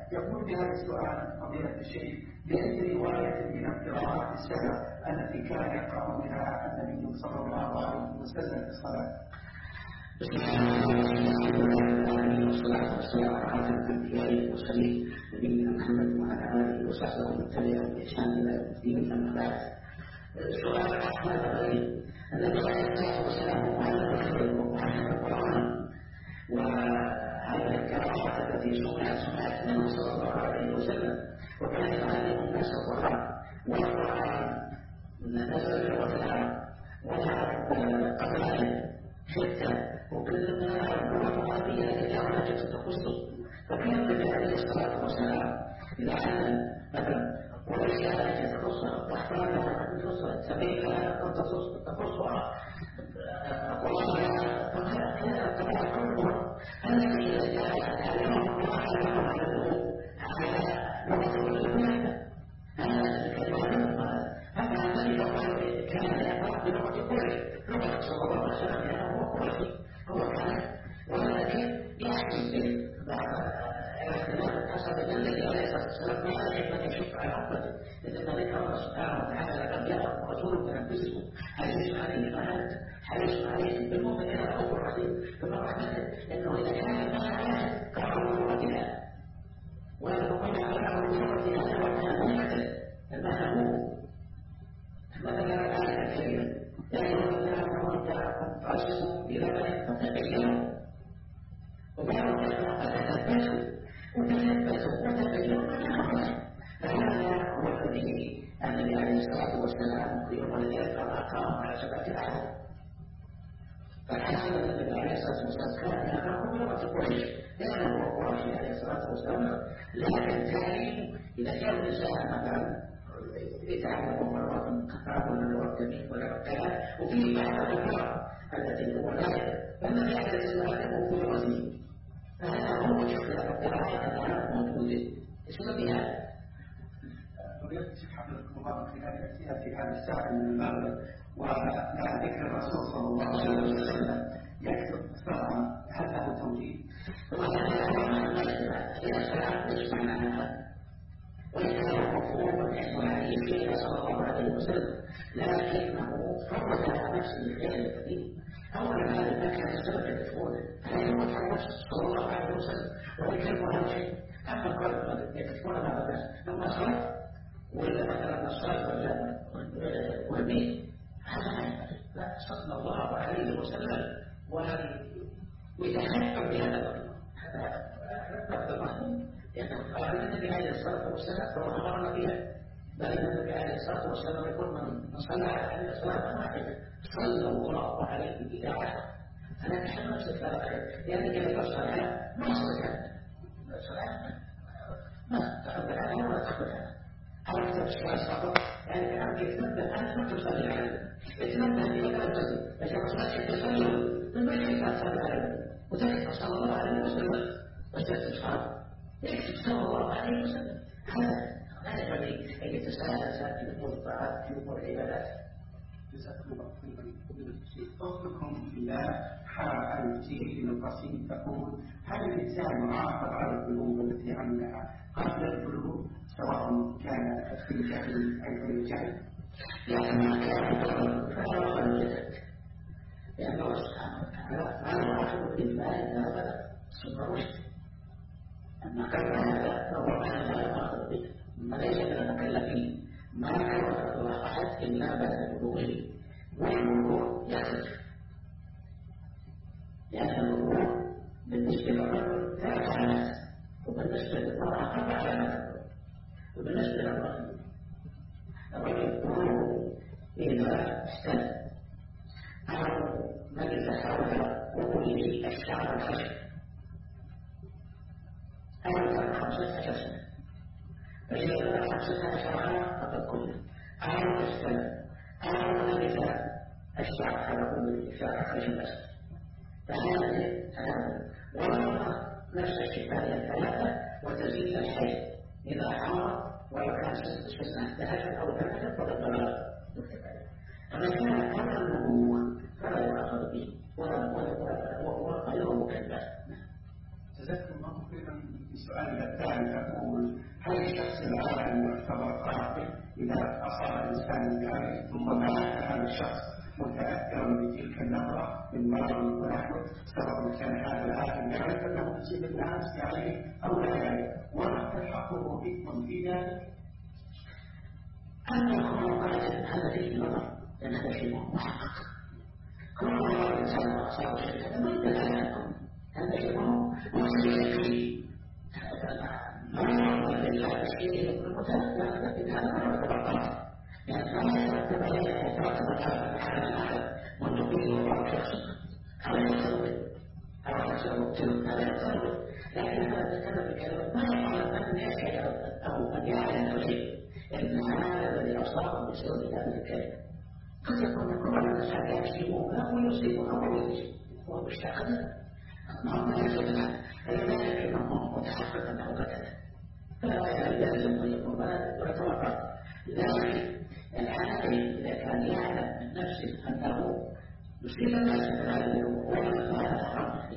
يقول بهذا السؤال فضيلة الشيخ: بأي رواية من القراءات السبع التي كان يقرأ بها النبي صلى الله عليه وسلم في الصلاة؟ بسم الله والصلاة والسلام على الأنبياء والمرسلين نبينا محمد وعلى آله وصحبه ومن تبعهم بإحسان إلى يوم الدين. أما بعد، سؤال الرحمن الرحيم: النبي عليه الصلاة والسلام علم القرآن، وهذه القراءة التي سمعت منه صلى الله عليه وسلم، وكان يعلم الناس القرآن، والقرآن نزل وتلا قبائل شتى، وكل اللغة العربية التي أخرجت التخصص. فكان النبي عليه الصلاة والسلام إذا علم مثلا ورسالة تخصها وأحكامها تخصها سبيلها تخصها قصها فهذا كله الذي يتعلم القرآن على لغة العربية هذا الكلام. هذا الذي كان يقرأ بلغة قريش، لغة صلى الله عليه وسلم هو قريشي، هو كان، ولكن يحكي اختلاف الحسب الذي عليه الصلاة والسلام ما يجب أن يشق على أمته، لأن ذكر الله سبحانه وتعالى لقد جاءكم رسول من أنفسكم حريص عليه ما أنت حريص عليه بالمؤمنين رؤوف رحيم. فمرة لأنه إذا كان ما عاد قرأوا بلغتنا ولو كنا قرأوا بلغتنا وكان يعتد المهموم مثلا الآية الكريمة: يا أيها الذين آمنوا جاءكم فاسق بنبأ فتبينوا، وبعض تثبتوا وتبينوا فهذا هو الذي النبي عليه الصلاة والسلام يقول: ولذلك أقام على 7 أعوام. فالحسن النبي عليه الصلاة والسلام كان يقرأ بلغة قريش لأنه هو قريشي عليه الصلاة والسلام، لكن تعليم إذا كان الإنسان مثلا يتعلم مرات كفار من المرتبين والعقلاء، وفي بعض الأمراض التي هو لا فالنبي عليه الصلاة والسلام في رأسه، فهذا هو اختلاف القراءة الآن موجود اسمه بها. فضيلة الشيخ حفظكم الله، من خلال الأسئلة في هذا الساعة من المغرب ولا ذكر الرسول صلى الله عليه وسلم يكتب صلاة، هل له توجيه؟ وكان مفهوم الحديث صلى الله عليه وسلم، لكنه فرض على نفسه غير الكثير. أولا هذا ما كان السبب يكتبونه، هذا يوضح النفس صلى الله عليه وسلم ويكتب هذا الشيء. أما قال يكتبون هذا بس لما صرف ولا مثلا الصلاة والبيت، هذا لا صلى الله عليه وسلم ويتحكم بهذا الأمر. هذا لأنه قال النبي عليه الصلاة والسلام فهو أمرنا بها، بل النبي عليه الصلاة والسلام يقول: من صلى عليه صلاة واحدة صلى الله عليه بها 10. فلا تحمل نفسك لأنك إذا الصلاة ما صلت الصلاة ما تقبل عنها ولا تقبل عنها. أو تكتب الصلاة فقط، يعني كان يتنبه أنت ما تصلي عليه، يتنبه أنك لا تصلي، بس لما صلاتك تصلي من ما يحب لا تصلي عليه وتكتب صلى الله عليه وسلم وتكتب الصلاة يكتب صلى الله عليه وسلم. هذا الذي يتساءل في أمور الطاعات في أمور العبادات. جزاكم الله خيرا. أختكم في الله حال في القصيم تقول: هل الإنسان معاقب على الذنوب التي عملها قبل البلوغ سواء كان في الجهل أو في الجهل؟ لأن كان فلا خلجت، لأن الله سبحانه وتعالى ما يعاقب إلا إذا بلغ سن الرشد. أما قبل هذا فهو ما لا يؤاخذ به، وليس من المكلفين ما يؤاخذ الله أحد إلا بعد بلوغه، والبلوغ يختلف، لأن البلوغ بالنسبة للرجل 3 علامات، وبالنسبة للمرأة 4 علامات. وبالنسبة للرجل البلوغ إذا احتل أو مجلس حول وجوده الشعر الخشب أو 15 سنة، فإذا بلغ 15 عاما فقد كله أو السنة أو مجلس الشعر حول وجوده الشعر الخشب الأسود. فهذا والمرأة نفس الشيء هذه 3 وتزيد الحي إذا حار ولو كان سنة 11 أو 12 فقد بلغ. فمن كان قبل النبوة فلا يؤاخذ به وهو غير مكلف. جزاكم الله خيرا. السؤال الثاني تقول: هل الشخص العالم يعتبر قاتل إذا أصاب إنسان ذلك ثم مات هذا الشخص متأثرا بتلك النظرة من مرض ونحوه، سواء كان هذا العالم يعرف أنه يصيب الناس عليه أو لا يعرف، وما تلحقه إثم في ذلك؟ أما يكون قاتل هذا فيه نظر، لأن هذا شيء محقق. كل مرة الإنسان أصاب شيء هذا ما يدل على أنه هذا شيء مصير فيه. ما يعرف بالله الشيء المتأثر، لكن هذا ما يعرف. يعني ما يترتب عليه يترتب على أحد منطقي وراء شخص هذا يسوي هذا يسوي تلك هذا يسوي، لكن هذا السبب الكلام ما يعلم أن يشعر أو أن يعلم شيء أن هذا الذي أصابه بسبب هذا الكلام قد يكون كل الإنسان يكسبه ويصيبه أو يصيبه وهو مستقبل ما هو يجب فلذلك أنه متحقق أنه قتل فلا يلزم أن يكون يتوقف. لذلك العاقل إذا كان يعلم من نفسه أنه يصيب الناس بهذه الأمور فهذا حرام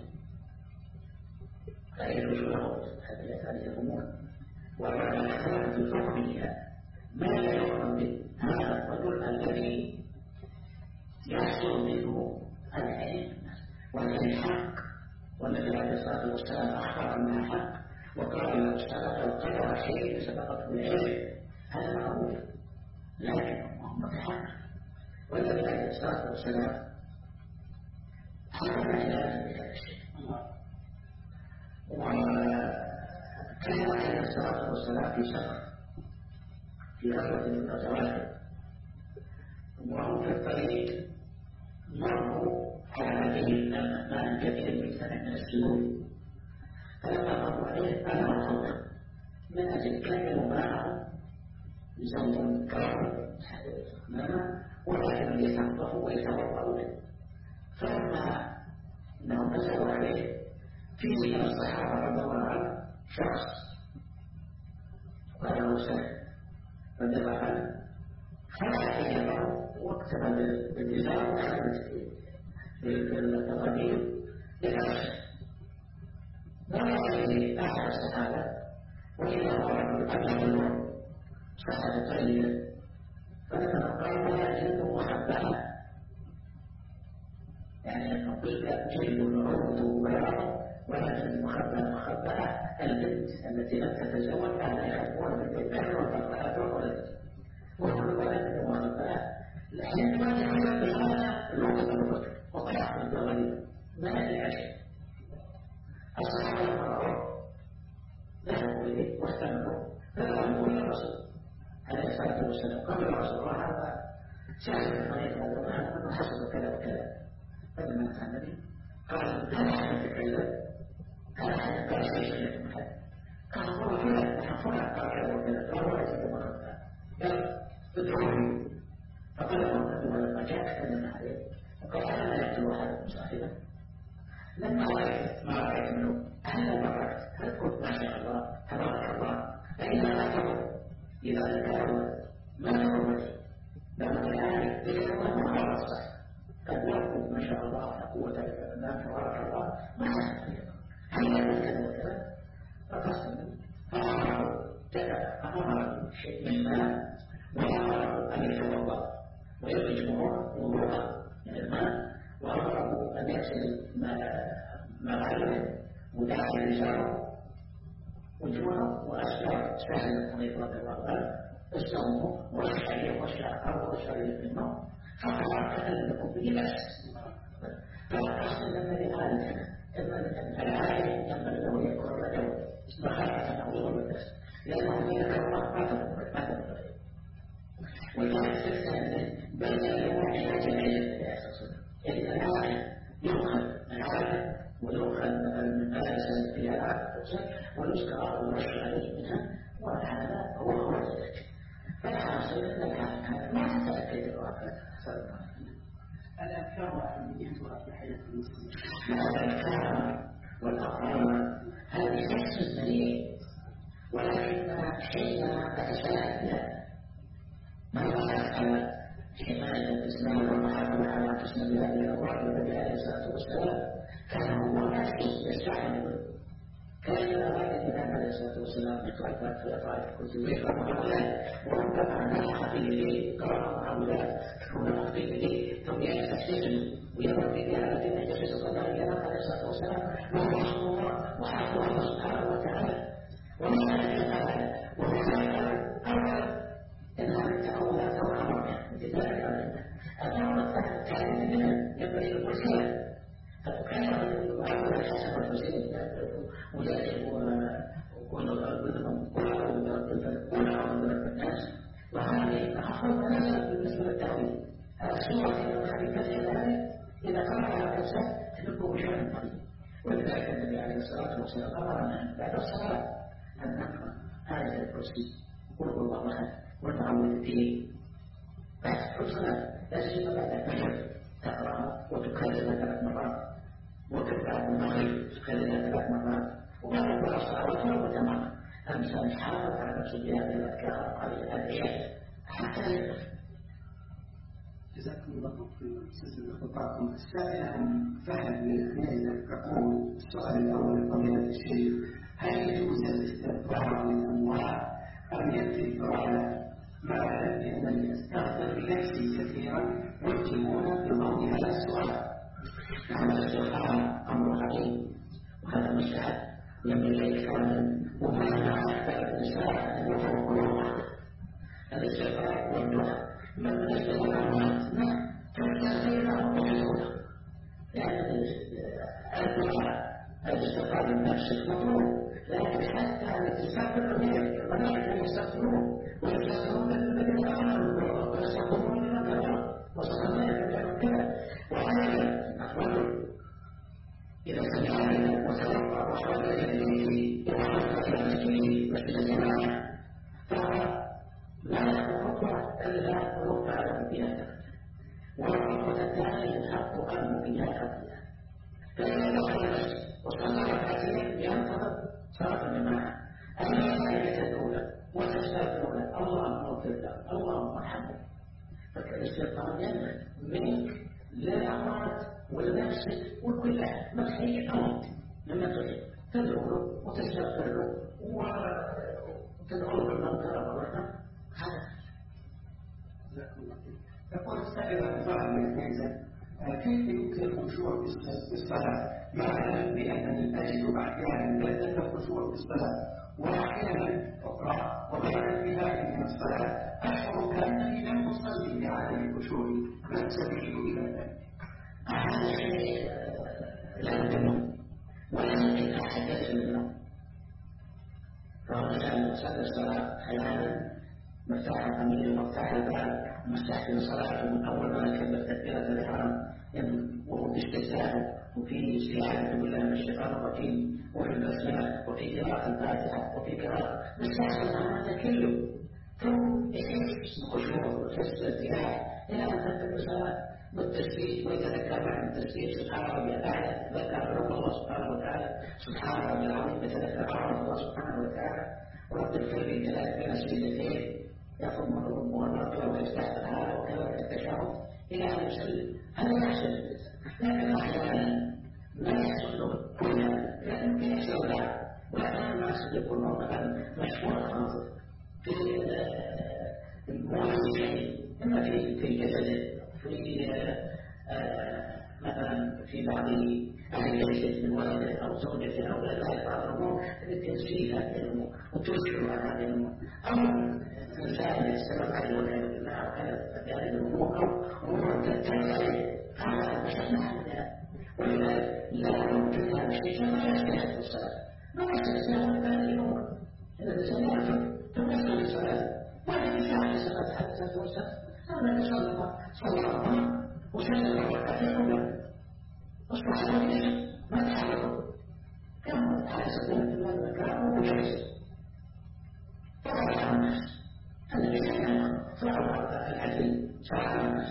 لا يجوز له هذه الأمور، ولا يحتاج في حكمها ما لا يحكم به هذا الرجل الذي يحصل منه العلم والحق، والنبي عليه الصلاة والسلام أخبر أنها حق وقال لو سبق القدر شيء سبقته العلم، هذا معروف، لكن متحقق. والنبي عليه الصلاة والسلام حكم علاجه بهذا الشيء، وكان عليه الصلاة والسلام في سفر في غزوة من الغزوات، وهم في الطريق مروا على مدينة ماء كثير من سنة من السيول، فلما مروا عليه أنا أخذ من أجل كانوا معهم زوج كرم ولكن يتنظفوا ويتوضأوا منه. فلما أنهم نزلوا عليه فيه من الصحابة رضي الله عنه شخص قال له سهل رضي الله عنه، خلع يده واكتب بالإزار وخرج في القديم للعشاء. ورأى أحد الصحابة وإذا رجل أبيض صحابة طيبة، فلما قال ولا جلد محبة، يعني الحقيقة جلد العود وبياض ولا جلد محبة البنت التي لم تتزوج أهلا يحبون بالذكر والمرأة والولد، وكل ولد محبة لأن ما يحب بهذا الوقت الوقت وقع بالغريب ما يدري شيء. الصحابة مروا ذهبوا إليه واستمروا فذهبوا إلى الرسول عليه الصلاة والسلام، قبل رسول الله هذا سأل المريض هذا وهذا حصل كذا وكذا، فلما أتى النبي قال هل أحد يتكلم؟ هل أحد قال شيء محد؟ قال هو فلان فلان قال كذا وكذا، قال ولا يجب مرضى، قال ادعوني، فقال النبي ولما جاء تكلم عليه وقال أنا لا يكتب أحد صاحبه. لما رأيت ما رأيت منه هل مرت هل قلت ما شاء الله تبارك الله، فإذا لا تقول إذا ذكروا ما تقول لما الآن ذكروا ما هو الصحيح قد يقول ما شاء الله لا قوة إلا بالله تبارك الله ما حسن هل يقول كذا وكذا فقسم فأمر شيء من الماء وأمره أن يتوضأ ويخرج وضوءا من الماء، وأمره أن يغسل مغاربه وداخل رجاله وجوهه وأسفل سهل الطريق رضي الله عنه الصوم والشعير والشعر والشعير منه، فقال تكلمكم به بس. فأحسن لما لهذا العالم ينبغي له يكون له مخافة أو بس، لأنه يذكر الله ما تذكر ولذلك تستخدم بين الأمور حاجة العلم يعني العالم يؤخذ ويؤخذ من مدارس فيها العقل ويذكر ويرشد عليه منها، وهذا هو خروج ذلك. فالحاصل أن العالم ما تتأكد الواقع الأذكار والأحاديث في حياة المسلمين. الأذكار والأقوال هذه ليست مليئة، ولكنها حينما تتشاهد بها ما يفعل حماية الإسلام والمحافظة على قسم بهذه الأوراق والنبي عليه الصلاة والسلام كان هو نفسه يستعمل كان أوائل النبي عليه الصلاة والسلام بطائفات في طائفة الكتب وهؤلاء وربما نجح في يديه قرأ هؤلاء ونقضي يديه ثم يستسلم ويرد بجهالة يجلس قضاء النبي عليه الصلاة والسلام وهو رسول الله وحق الله سبحانه وتعالى وما هذا أولا إنها التأولات والأمر لذلك الأمر الثالث منها ينبغي الوسيلة فكان يعمل الحسن والحسين ويجب وكل الأرض كل الناس وهذه أخذ مناسب بالنسبة للتأويل السورة الخليفة ذلك إذا قرأ الإنسان تنبه بشأن طيب ولذلك النبي عليه الصلاة والسلام أمرنا بعد الصلاة أن نقرأ آية الكرسي قل هو الله أحد والمعوذتين بعد الصلاة لا سيما بعد الفجر تقرأها وتكررها 3 مرات وتبقى المغرب تكررها 3 مرات وبعد كل الصلوات مرة مرة الإنسان يحافظ على نفسه بهذه الأذكار وهذه الأدعية حتى يكفي. جزاكم الله خيرا سلسلة خطاكم. السائل فهد من العناية يقول السؤال الأول فضيلة الشيخ هل يجوز الاستغفار للأموات أم يكفي الدعاء مع العلم أنني أستغفر لنفسي كثيرا ويجيبون بضوء هذا السؤال؟ هذا الاستغفار أمر عظيم وهذا مستحب ينبغي كونه وهذا أكثر الإنسان أن يفرق الله الاستغفار والدعاء من بالنسبة للأموات تستغفر لهم وتدعو لأن الدعاء الاستغفار للنفس مطلوب لكن حتى تستغفر غيرك الملائكة يستغفرون ويستغفرون للذين آمنوا ويستغفرون لمن كفروا وصلى الله كذا وهذا أخبره إذا سمعنا وتوقع وحول إليه وحول إليه مسجد الجماعة فلا يخطر إلا رفع له بها والرفعة الثانية الحق أمر بها قبلها فإذا دخل المسجد وصلى ركعتين ينتظر صلاة الجماعة الآية الأولى وتستغفر له اللهم اغفر له اللهم ارحمه فالاستغفار ينبغي منك للأموات ولنفسك وكل أحد مسيح أموت لما تدعو له وتستغفر له وتدعو له بالمغفرة والرحمة هذا. يقول السائل الظاهر من الميزة كيف يمكن الخشوع في الصلاة مع العلم بأنني أجد أحيانا لذة الخشوع في الصلاة وأحيانا أخرى وغير انتهاء من الصلاة أشعر كأنني لم أصلي بهذه الخشوع ما السبيل إلى ذلك؟ هذا شيء لا يمكن ولا يمكن أحد يسلم فهو مثلا صلى الصلاة أحيانا مفتاح القميل ومفتاح الباب مستحسن صلاته من أول ما كبر تكبيرة الإحرام وهو في استهزاء وفي استعاذة بالله من الشيطان الرجيم وفي البسملة وفي قراءة الفاتحة وفي قراءة مستحسن هذا كله ثم يحس بخشوع ويحس بارتياح إلى أن تنتهي الصلاة بالتسبيح ويتذكر بعد التسبيح سبحان ربي الأعلى يتذكر رب الله سبحانه وتعالى سبحان ربي العظيم يتذكر عظمة الله سبحانه وتعالى ورب الخير بالثلاث بين السجدتين يأخذ من الرب والرب ويستحسن هذا وكذا التشهد إلى أن يسلم هذا يحصل لكن أحيانا لا يحصل له كل هذا لكن يحصل له وأحيانا الناس يكون مثلا مشهور خاص في المعالجين إما في الجسد في مثلا في بعض أهل من ولد أو زوجة أو لا بعض الأمور للتنسيق هذه الأمور وتوسع هذه الأمور أو إنسان يستمر عليه والعياذ بالله أو هذه الأمور أو أمور تتسع هذا مش نحن ولذلك لا يمكن هذا الشيء ما يستحق الصلاة ما يستحق هذه الأمور إذا الإنسان يعرف تمثل الصلاة ولا يستحق الصلاة حتى توسع هذا يصلى صلى الله وسلم ركعتين الأولى أصبح ذلك ما تحركه كم تحسب من المكان وجلس فرع الناس الذي كان فرع العزيز فرع الناس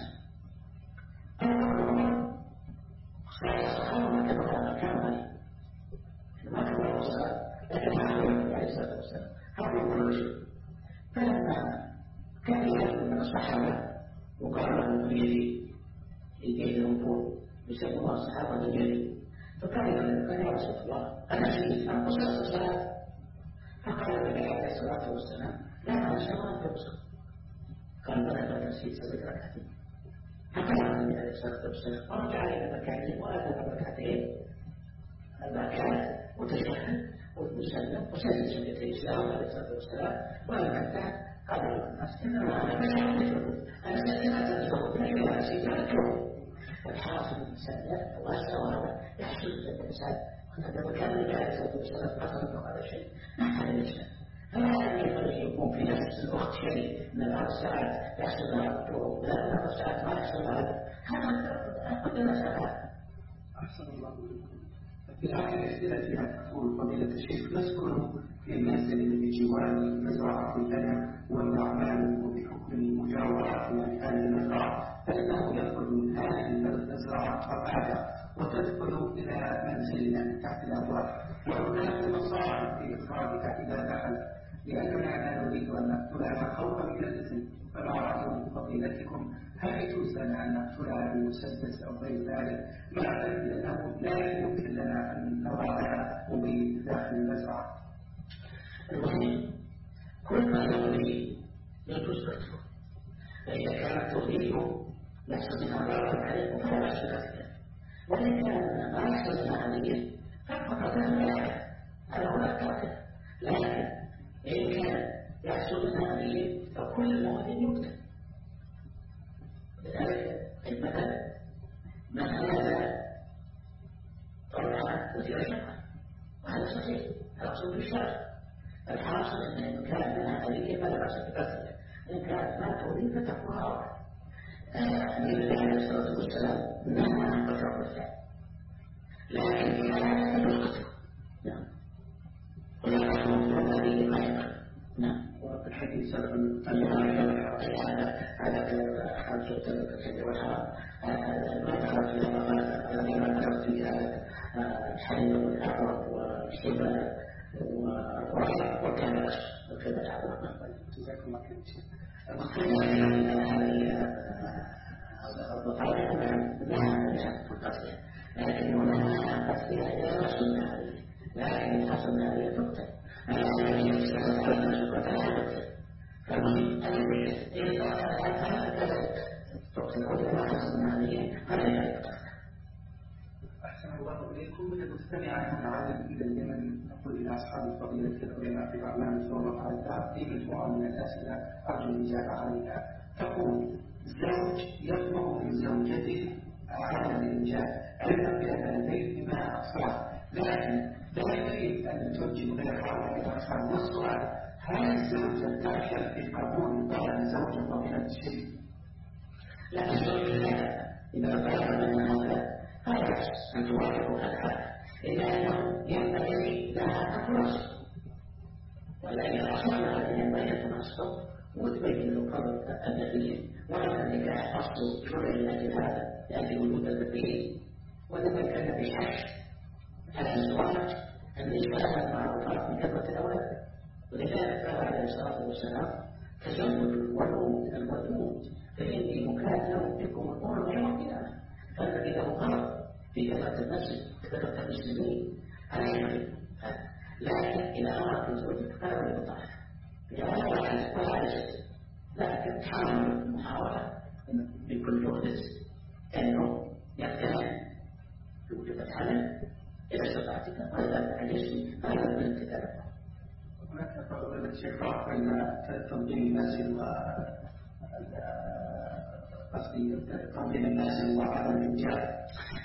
أمر صار ما كبر كامل ما كبر الصلاة لكن هذا عليه الصلاة والسلام هذا كل شيء فلما كان يأخذ من الصحابة وقال له بيدي الجيش المفروض يسمى الله الصحابة الجيش فقال يا رسول الله أنا شهيد أنا قصرت الصلاة. فقال النبي عليه الصلاة والسلام لا تنسى ولا تبصر. قال بلى نسيت سبع ركعتين. فقال النبي عليه الصلاة والسلام ارجع إلى مكانه وأتى بركعتين الركعات وتشهد وسلم وسلم سجدتي الإسلام عليه الصلاة والسلام. ولما انتهى قال الناس إنما أنا بشر أنا سلمت الجهود فإذا نسيت الجهود. والحاصل الإنسان وأسوأ يحصل الإنسان وهذا مكان النبي عليه الصلاة والسلام أخذ هذا الشيء ما حد الإنسان. فلا ينبغي يكون في نفس الوقت شيء من الساعات يحصل لها الجهود لا من الساعات ما يحصل لها هذا قد نسألها. أحسن الله إليكم. في آخر أسئلتها تقول فضيلة الشيخ نذكر في المنزل بجوار مزرعة لنا والأعمال وبحكم مجاوراتنا لهذه المزرعة فإنه يدخل من هذه المزرعة قطعة وتدخل إلى منزلنا تحت الأبواب وهناك مصاعب في إخراجها إذا دخل لأننا لا نريد أن نقتلها خوفا من الإثم. فما رأي فضيلتكم هل يجوز لنا أن نقتلها بمسدس أو غير ذلك مع أنه لا يمكن لنا أن نضعها مبيد داخل المزرعة؟ المهم كل ما يغني يجوز قتله. فإذا كانت تغنيه يحصل منها ضرر عليه فلا بأس بذلك. وإن كان ما يحصل منها عملية فقد ذلك هذا هو القاتل. لكن إن كان يحصل منها عملية فكل مؤمن يقتل. لذلك مثلا هذا طبعا وزير الشقة وهذا صحيح هذا أصول الشرع. الحاصل أن كان منها عملية فلا بأس بقتله. إن كانت ما تغني فتكون أولا. النبي عليه الصلاة والسلام نهى عن قتل الرجال لكن لا يقتل. نعم ولا تكون هذه الآية. نعم الحديث هذا حاجة الحج والحرام ما دخلت في هذا الذي ما دخلت في هذا الحي والأعراب والشباب والكنس وكذا الأعراب. جزاكم الله خير. لكن هنا قتلها إلى رسولنا عليه لكن حصلنا عليه تقتل. فمن أحسن الله إليكم. مستمعا نعود إلى اليمن نقول إلى أصحاب الفضيلة العلماء في الأعلام صلى الله عليه وسلم في مجموعة من الأسئلة أرجو الإجابة عليها. تقول زوج يطلب من زوجته على الإنجاب علما بأن لديهما أطفال لكن لا يريد أن تنجب غيرها الأطفال. والسؤال هل الزوجة تعشر في قبول طلب زوج فضيلة الشيخ؟ لا الزوجة إذا طلب منها هذا فلا بأس أن توافق هذا إلا أنه ينبغي لها أن تنصف ولا إذا أصلنا عليه ينبغي أن تنصف وتبين القبل النبي ولا النكاح أصل شرع لأجل هذا لأجل وجود النبي وذلك النبي حش على الزواج أن يشتغل مع الأطراف من كثرة الأولاد. ولذلك قال عليه الصلاة والسلام تزوجوا والودود فإني مكاتب بكم الأمر يوم القيامة. فالذي له قرض في كثرة المسجد كثرة المسلمين عليه لكن إذا أردت زوجك فلا يطاع ولا يجد لكن تحاول المحاولة بكل جهد أنه يغتنم بوجود الحمل إذا استطعتك وإذا عجزت فلا من الكتاب. هناك فضيلة الشيخ فرق بين تنظيم المنزل تنظيم المنزل وعدم الإنجاب.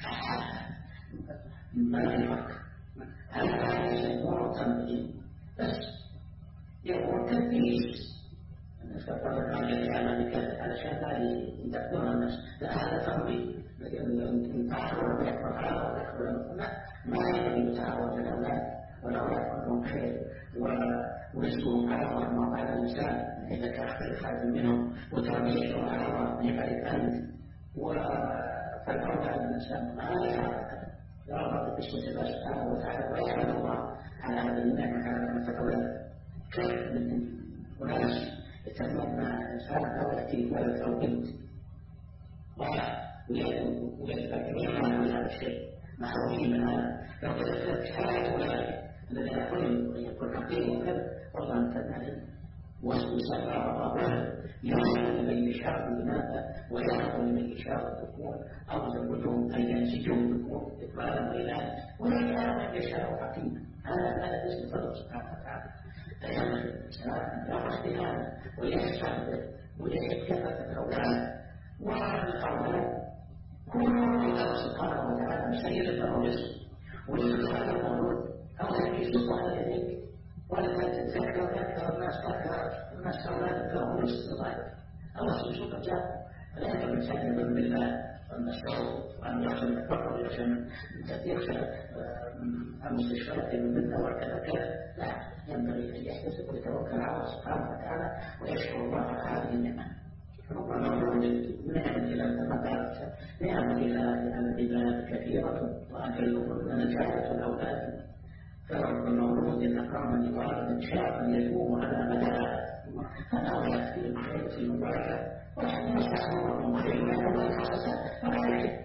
ما في فرق. هذا يسمونه تنظيم بس يكون تنفيذ. فقال الراجل يعمل كذا علشان لا يدبر الناس لا هذا تنظيم. لكن تعاون ويكبر هذا ويكبر ما يجب يتعاون الأولاد والأولاد كلهم خير ورزقهم على الله ما بعد الإنسان إذا كان خير منهم وتربيتهم على الله يبعد أنت فالأولاد الإنسان ما يعرف يرغب باسم الله سبحانه وتعالى ويحمد الله على هذه النعمة على نعمة الأولاد. كيف من وناس يتمنى إنسان لو يأتي ولد أو بنت ويتبعون هذا الشيء معروفين من هذا. لو تذكرت حياة أولئك الذين يكون حقيقي وكذا والله امتنع وسمع الله له يعلم لمن يشاء الإناث ويعلم لمن يشاء الذكور أو زوجهم أن ينسجهم الذكور إقبالا وإلها ويجعل من يشاء حكيما. هذا اسم فضل سبحانه وتعالى. فيعمل الإنسان يعرف بهذا ويستعبد ويجد كثرة الأولاد والأولاد كلهم الله سبحانه وتعالى مسير الرزق ويجب هذا المولود أو يجب سبحانه يديك ولا تتذكر الناس أولاد لهم رزق صغير الله سبحانه وتعالى لا يجب أن يستعبد بالله والمشروع وأن يحصل الفقر ويحصل المستشفيات منها وكذا كذا. لا، ينبغي أن يحتسب ويتوكل على الله سبحانه وتعالى ويشكر الله على هذه النعمة. ربما نعمل إلى المدارس نعمل إلى العباد كثيرة وأجلهن نجاحة الأولاد فرب المولود إن أكرمني والدا شابا يدوم على مدى فلا يأتي الحياة المباركة ولكن يستحمل مخيما ولا يحسن فلا يجب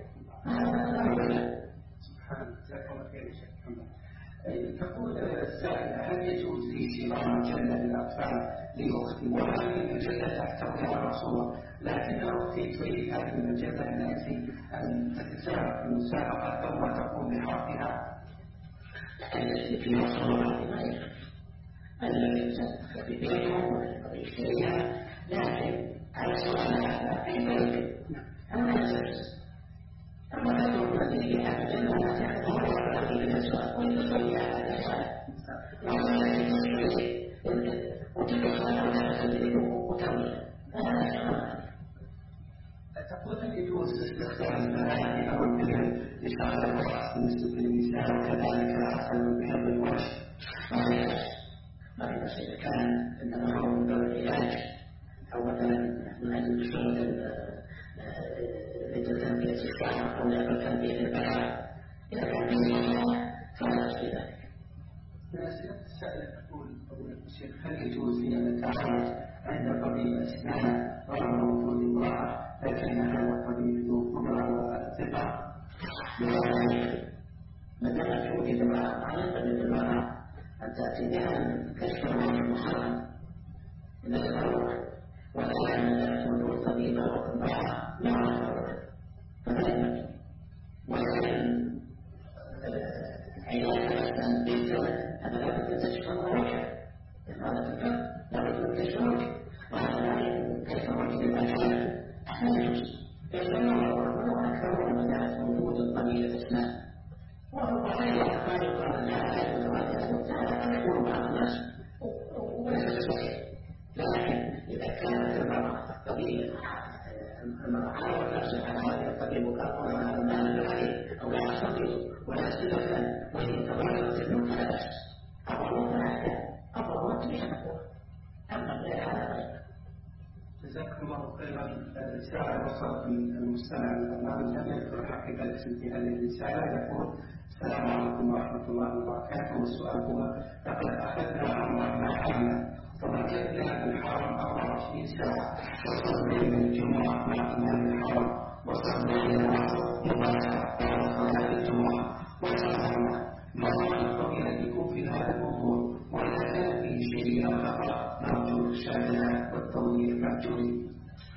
تقول السائلة هل يجوز لي شراء مجلة للأطفال لأختي وهذه المجلة تحتوي على رسوم لكن أختي تريد هذه المجلة من أجل أن تتسابق في المسابقة ثم تقوم بحقها؟ في مصر الذي في بينهم ويشتريها لكن على سؤالها في بيت أما الأساس أما غير الذي يحدث أنها تعتبر الذي من السؤال ويتصلي على الأساس تقول هل يجوز استخدام الملائكة أو البلد لشغل الرأس بالنسبة للنساء وكذلك أحسن بهذا الوجه؟ ما بس إذا كان إنما هو من باب العلاج أو مثلا من أجل شغل لتنمية الشعر أو لتنمية البشر إذا كان فلا في ذلك. سألت تقول الشيخ هل يجوز لي أن أتعالج عند طبيب أسنان رغم وجود امرأة لكن هذا الطبيب ذو قدرة وثقة؟ ما دامت وجد امرأة معينة بالمرأة أن تأتي بها كشف المحرم من الضرورة ولكن إذا كنت طبيبا وامرأة لا ضرورة فلا يمكن ولكن علاج الأسنان بالذات هذا لا بد أن تشفى الوجه هذا الفرق لا بد أن تشفى الوجه وهذا لا يمكن كيف وجه الأجهاد أحيانا يجوز يجب أكثر المدارس موجود طبيب الأسنان وغير يقال لا يتواتر وتعالى أن يكون بعض الناس وليس صحيح لكن إذا كانت المرأة طبيب المرأة عارف نفسها على هذا الطبيب وقال هذا المال الوحيد أو لا يستطيع ولا يستطيع وإن تغيرت المنفذ أفضل تشبه أما غير هذا غير. جزاكم الله خيرا. الرسالة وصلت من المستمع البرنامج لم يذكر حقيقة الاسم في هذه الرسالة يقول السلام عليكم ورحمة الله وبركاته. والسؤال هو لقد أخذنا أمرنا حملا فوجدنا الحرم 24 ساعة وصلنا الجمعة مع إمام الحرم وصلنا العصر مباشرة بعد صلاة الجمعة وصلنا ما الطبيعة يكون في هذا الموضوع ولا كان فيه شيء آخر نرجو الشهادة والتوضيح مأجورين.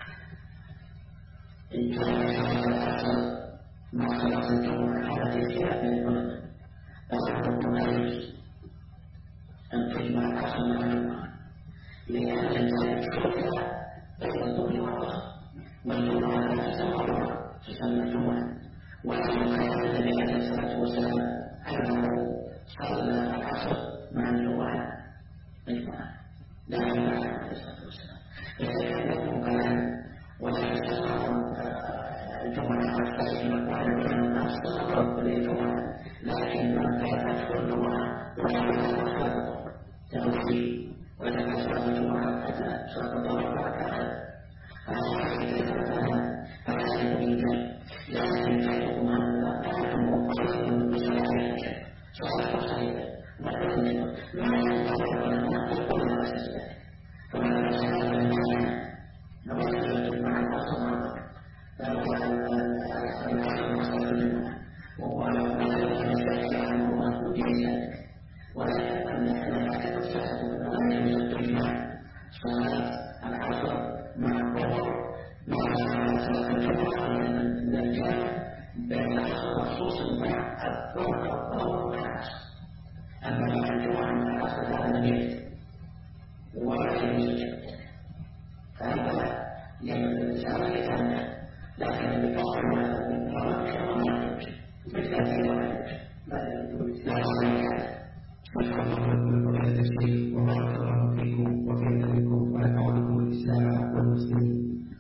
إن كان ما خلق الجمعة على الاشتراك الأمر فسبب مالك أن تجمع أصل الجمعة لأن ذلك شرطها بين الظهر والعصر والجمعة لا تسمى الجمعة ولكن كان النبي عليه الصلاة والسلام أنه صلى العصر مع الجمعة مجموعة لا يجمع عليه الصلاة والسلام إذا كان له كلام ولا يستطيع الجمعة والفجر وعلى الناس تضرب بالجمعة لكن من كانت الجمعة وكانت الظهر تغطي ولكن صلاة الجمعة حتى صلاة الظهر ركعتان فهذا يمكن لكن حيثما أحكم قليلا بصلاة صلاة صحيحة ولكن لا ينبغي أن نقول أساس ذلك فمن صلاة الجمعة نوصل الجمعة وصلاة وهو مخصوص ما الظهر أو الناس. أما الجمعة من أصل هذا البيت ولا يجوز